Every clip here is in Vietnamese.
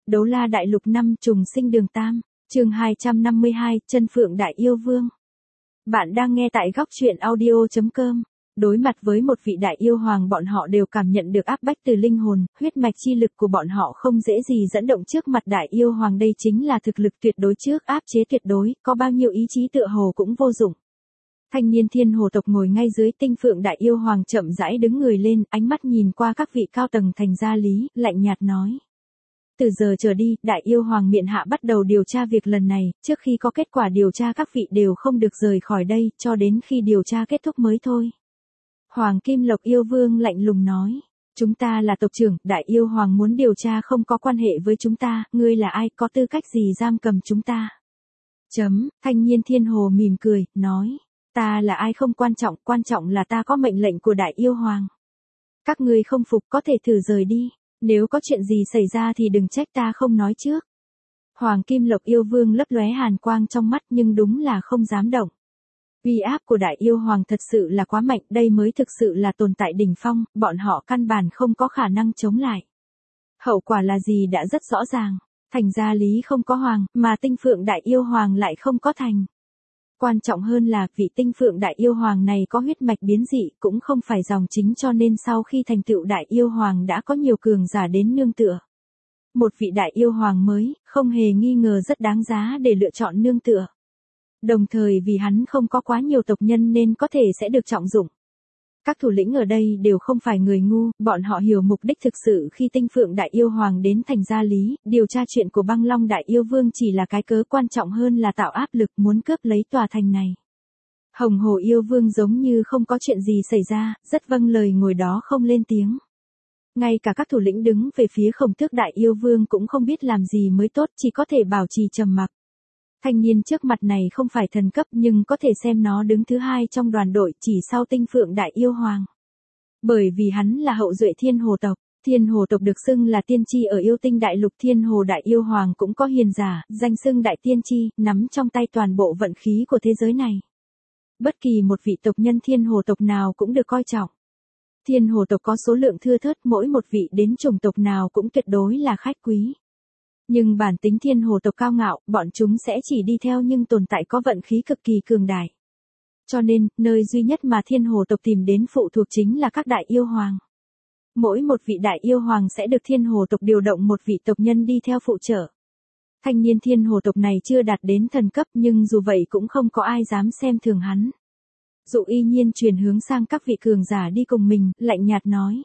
Đấu La Đại Lục 5 trùng sinh đường tam, chương 252, Chân Phượng Đại Yêu Vương. Bạn đang nghe tại góc truyện audio.com. Đối mặt với một vị đại yêu hoàng, bọn họ đều cảm nhận được áp bách từ linh hồn, huyết mạch chi lực của bọn họ không dễ gì dẫn động trước mặt đại yêu hoàng, đây chính là thực lực tuyệt đối trước áp chế tuyệt đối, có bao nhiêu ý chí tựa hồ cũng vô dụng. Thanh niên thiên hồ tộc ngồi ngay dưới tinh phượng đại yêu hoàng chậm rãi đứng người lên, ánh mắt nhìn qua các vị cao tầng thành gia lý, lạnh nhạt nói. Từ giờ trở đi, đại yêu hoàng miện hạ bắt đầu điều tra việc lần này, trước khi có kết quả điều tra các vị đều không được rời khỏi đây, cho đến khi điều tra kết thúc mới thôi. Hoàng Kim Lộc yêu vương lạnh lùng nói. Chúng ta là tộc trưởng, đại yêu hoàng muốn điều tra không có quan hệ với chúng ta, ngươi là ai, có tư cách gì giam cầm chúng ta? Thanh niên thiên hồ mỉm cười, nói. Ta là ai không quan trọng là ta có mệnh lệnh của đại yêu hoàng. Các ngươi không phục có thể thử rời đi, nếu có chuyện gì xảy ra thì đừng trách ta không nói trước. Hoàng Kim Lộc yêu vương lấp lóe hàn quang trong mắt nhưng đúng là không dám động. Uy áp của đại yêu hoàng thật sự là quá mạnh, đây mới thực sự là tồn tại đỉnh phong, bọn họ căn bản không có khả năng chống lại. Hậu quả là gì đã rất rõ ràng, thành gia lý không có hoàng, mà tinh phượng đại yêu hoàng lại không có thành. Quan trọng hơn là vị tinh phượng đại yêu hoàng này có huyết mạch biến dị, cũng không phải dòng chính, cho nên sau khi thành tựu đại yêu hoàng đã có nhiều cường giả đến nương tựa. Một vị đại yêu hoàng mới, không hề nghi ngờ rất đáng giá để lựa chọn nương tựa. Đồng thời vì hắn không có quá nhiều tộc nhân nên có thể sẽ được trọng dụng. Các thủ lĩnh ở đây đều không phải người ngu, bọn họ hiểu mục đích thực sự khi tinh phượng đại yêu hoàng đến thành gia lý, điều tra chuyện của băng long đại yêu vương chỉ là cái cớ, quan trọng hơn là tạo áp lực muốn cướp lấy tòa thành này. Hồng hồ yêu vương giống như không có chuyện gì xảy ra, rất vâng lời ngồi đó không lên tiếng. Ngay cả các thủ lĩnh đứng về phía Khổng Tước đại yêu vương cũng không biết làm gì mới tốt, chỉ có thể bảo trì trầm mặc. Thanh niên trước mặt này không phải thần cấp nhưng có thể xem nó đứng thứ hai trong đoàn đội chỉ sau tinh phượng đại yêu hoàng. Bởi vì hắn là hậu duệ thiên hồ tộc được xưng là tiên tri ở yêu tinh đại lục, thiên hồ đại yêu hoàng cũng có hiền giả, danh xưng đại tiên tri, nắm trong tay toàn bộ vận khí của thế giới này. Bất kỳ một vị tộc nhân thiên hồ tộc nào cũng được coi trọng. Thiên hồ tộc có số lượng thưa thớt, mỗi một vị đến chủng tộc nào cũng tuyệt đối là khách quý. Nhưng bản tính thiên hồ tộc cao ngạo, bọn chúng sẽ chỉ đi theo nhưng tồn tại có vận khí cực kỳ cường đại. Cho nên, nơi duy nhất mà thiên hồ tộc tìm đến phụ thuộc chính là các đại yêu hoàng. Mỗi một vị đại yêu hoàng sẽ được thiên hồ tộc điều động một vị tộc nhân đi theo phụ trợ. Thanh niên thiên hồ tộc này chưa đạt đến thần cấp nhưng dù vậy cũng không có ai dám xem thường hắn. Dụ y nhiên chuyển hướng sang các vị cường giả đi cùng mình, lạnh nhạt nói.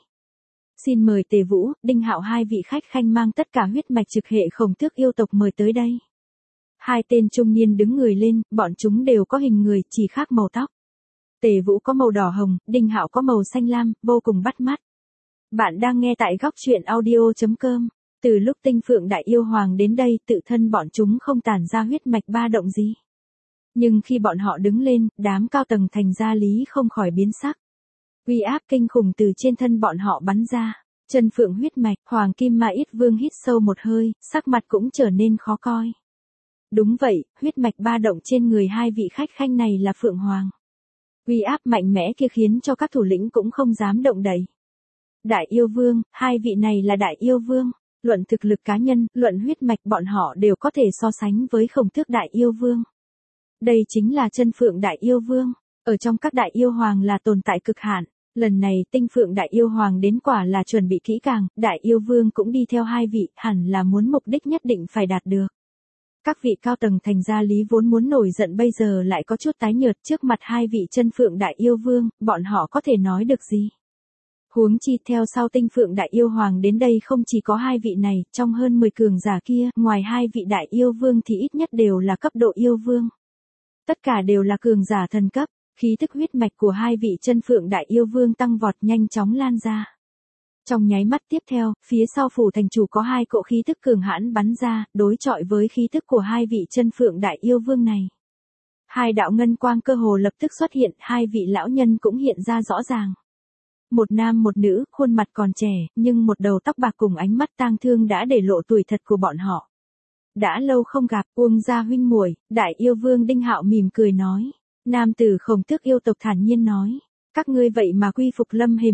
Xin mời Tề Vũ, Đinh Hạo hai vị khách khanh mang tất cả huyết mạch trực hệ Khổng Tước yêu tộc mời tới đây. Hai tên trung niên đứng người lên, bọn chúng đều có hình người, chỉ khác màu tóc. Tề Vũ có màu đỏ hồng, Đinh Hạo có màu xanh lam, vô cùng bắt mắt. Bạn đang nghe tại góc truyện audio.com. Từ lúc tinh phượng đại yêu hoàng đến đây, tự thân bọn chúng không tản ra huyết mạch ba động gì. Nhưng khi bọn họ đứng lên, đám cao tầng thành gia lý không khỏi biến sắc. Uy áp kinh khủng từ trên thân bọn họ bắn ra, chân phượng huyết mạch, Hoàng Kim Ma Ít Vương hít sâu một hơi, sắc mặt cũng trở nên khó coi. Đúng vậy, huyết mạch ba động trên người hai vị khách khanh này là Phượng Hoàng. Uy áp mạnh mẽ kia khiến cho các thủ lĩnh cũng không dám động đậy. Đại yêu vương, hai vị này là đại yêu vương, luận thực lực cá nhân, luận huyết mạch bọn họ đều có thể so sánh với Khổng Tước đại yêu vương. Đây chính là chân phượng đại yêu vương, ở trong các đại yêu hoàng là tồn tại cực hạn. Lần này tinh phượng đại yêu hoàng đến quả là chuẩn bị kỹ càng, đại yêu vương cũng đi theo hai vị, hẳn là muốn mục đích nhất định phải đạt được. Các vị cao tầng thành gia lý vốn muốn nổi giận bây giờ lại có chút tái nhợt trước mặt hai vị chân phượng đại yêu vương, bọn họ có thể nói được gì. Huống chi theo sau tinh phượng đại yêu hoàng đến đây không chỉ có hai vị này, trong hơn 10 cường giả kia, ngoài hai vị đại yêu vương thì ít nhất đều là cấp độ yêu vương. Tất cả đều là cường giả thần cấp. Khí tức huyết mạch của hai vị chân phượng đại yêu vương tăng vọt nhanh chóng lan ra. Trong nháy mắt tiếp theo, phía sau phủ thành chủ có hai cỗ khí tức cường hãn bắn ra, đối chọi với khí tức của hai vị chân phượng đại yêu vương này. Hai đạo ngân quang cơ hồ lập tức xuất hiện, hai vị lão nhân cũng hiện ra rõ ràng. Một nam một nữ, khuôn mặt còn trẻ, nhưng một đầu tóc bạc cùng ánh mắt tang thương đã để lộ tuổi thật của bọn họ. Đã lâu không gặp, Uông gia huynh muội, đại yêu vương Đinh Hạo mỉm cười nói. Nam tử Khổng Tước yêu tộc thản nhiên nói. Các ngươi vậy mà quy phục Lâm Hề Mặc.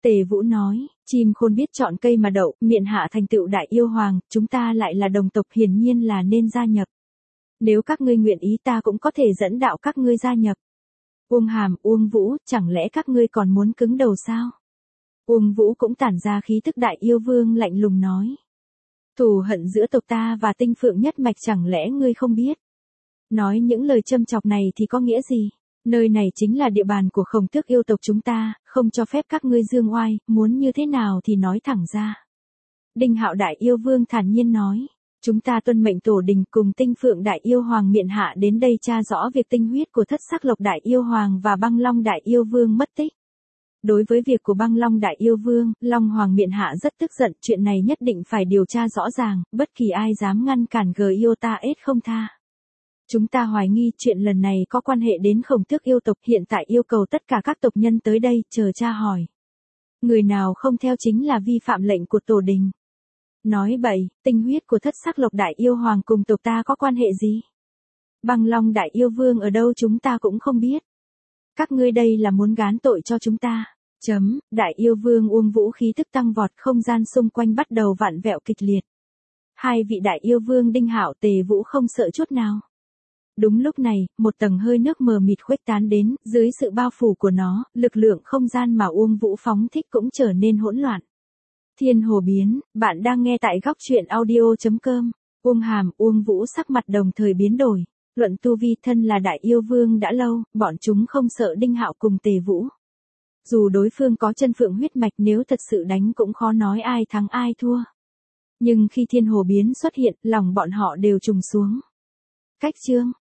Tề Vũ nói, chim khôn biết chọn cây mà đậu, miện hạ thành tựu đại yêu hoàng, chúng ta lại là đồng tộc hiển nhiên là nên gia nhập. Nếu các ngươi nguyện ý ta cũng có thể dẫn đạo các ngươi gia nhập. Uông Hàm, Uông Vũ, chẳng lẽ các ngươi còn muốn cứng đầu sao? Uông Vũ cũng tản ra khí tức đại yêu vương lạnh lùng nói. Thù hận giữa tộc ta và Tinh Phượng nhất mạch chẳng lẽ ngươi không biết? Nói những lời châm chọc này thì có nghĩa gì? Nơi này chính là địa bàn của Khổng Tước yêu tộc chúng ta, không cho phép các ngươi dương oai, muốn như thế nào thì nói thẳng ra. Đinh Hạo đại yêu vương thản nhiên nói. Chúng ta tuân mệnh tổ đình cùng Tinh Phượng đại yêu hoàng miện hạ đến đây tra rõ việc tinh huyết của Thất Sắc Lộc đại yêu hoàng và Băng Long đại yêu vương mất tích. Đối với việc của Băng Long đại yêu vương, Long hoàng miện hạ rất tức giận, chuyện này nhất định phải điều tra rõ ràng, bất kỳ ai dám ngăn cản Giota S không tha. Chúng ta hoài nghi chuyện lần này có quan hệ đến Khổng Tước yêu tộc, hiện tại yêu cầu tất cả các tộc nhân tới đây chờ tra hỏi. Người nào không theo chính là vi phạm lệnh của tổ đình. Nói bậy, tinh huyết của Thất Sắc Lộc đại yêu hoàng cùng tộc ta có quan hệ gì? Băng Long đại yêu vương ở đâu chúng ta cũng không biết. Các ngươi đây là muốn gán tội cho chúng ta. Đại yêu vương Uông Vũ khí tức tăng vọt, không gian xung quanh bắt đầu vặn vẹo kịch liệt. Hai vị đại yêu vương Đinh Hạo Tề Vũ không sợ chút nào. Đúng lúc này, một tầng hơi nước mờ mịt khuếch tán đến, dưới sự bao phủ của nó, lực lượng không gian mà Uông Vũ phóng thích cũng trở nên hỗn loạn. Thiên hồ biến, bạn đang nghe tại góc truyện audio.com. Uông Hàm, Uông Vũ sắc mặt đồng thời biến đổi. Luận tu vi thân là đại yêu vương đã lâu, bọn chúng không sợ Đinh Hạo cùng Tề Vũ. Dù đối phương có chân phượng huyết mạch, nếu thật sự đánh cũng khó nói ai thắng ai thua. Nhưng khi thiên hồ biến xuất hiện, lòng bọn họ đều trùng xuống. Cách chương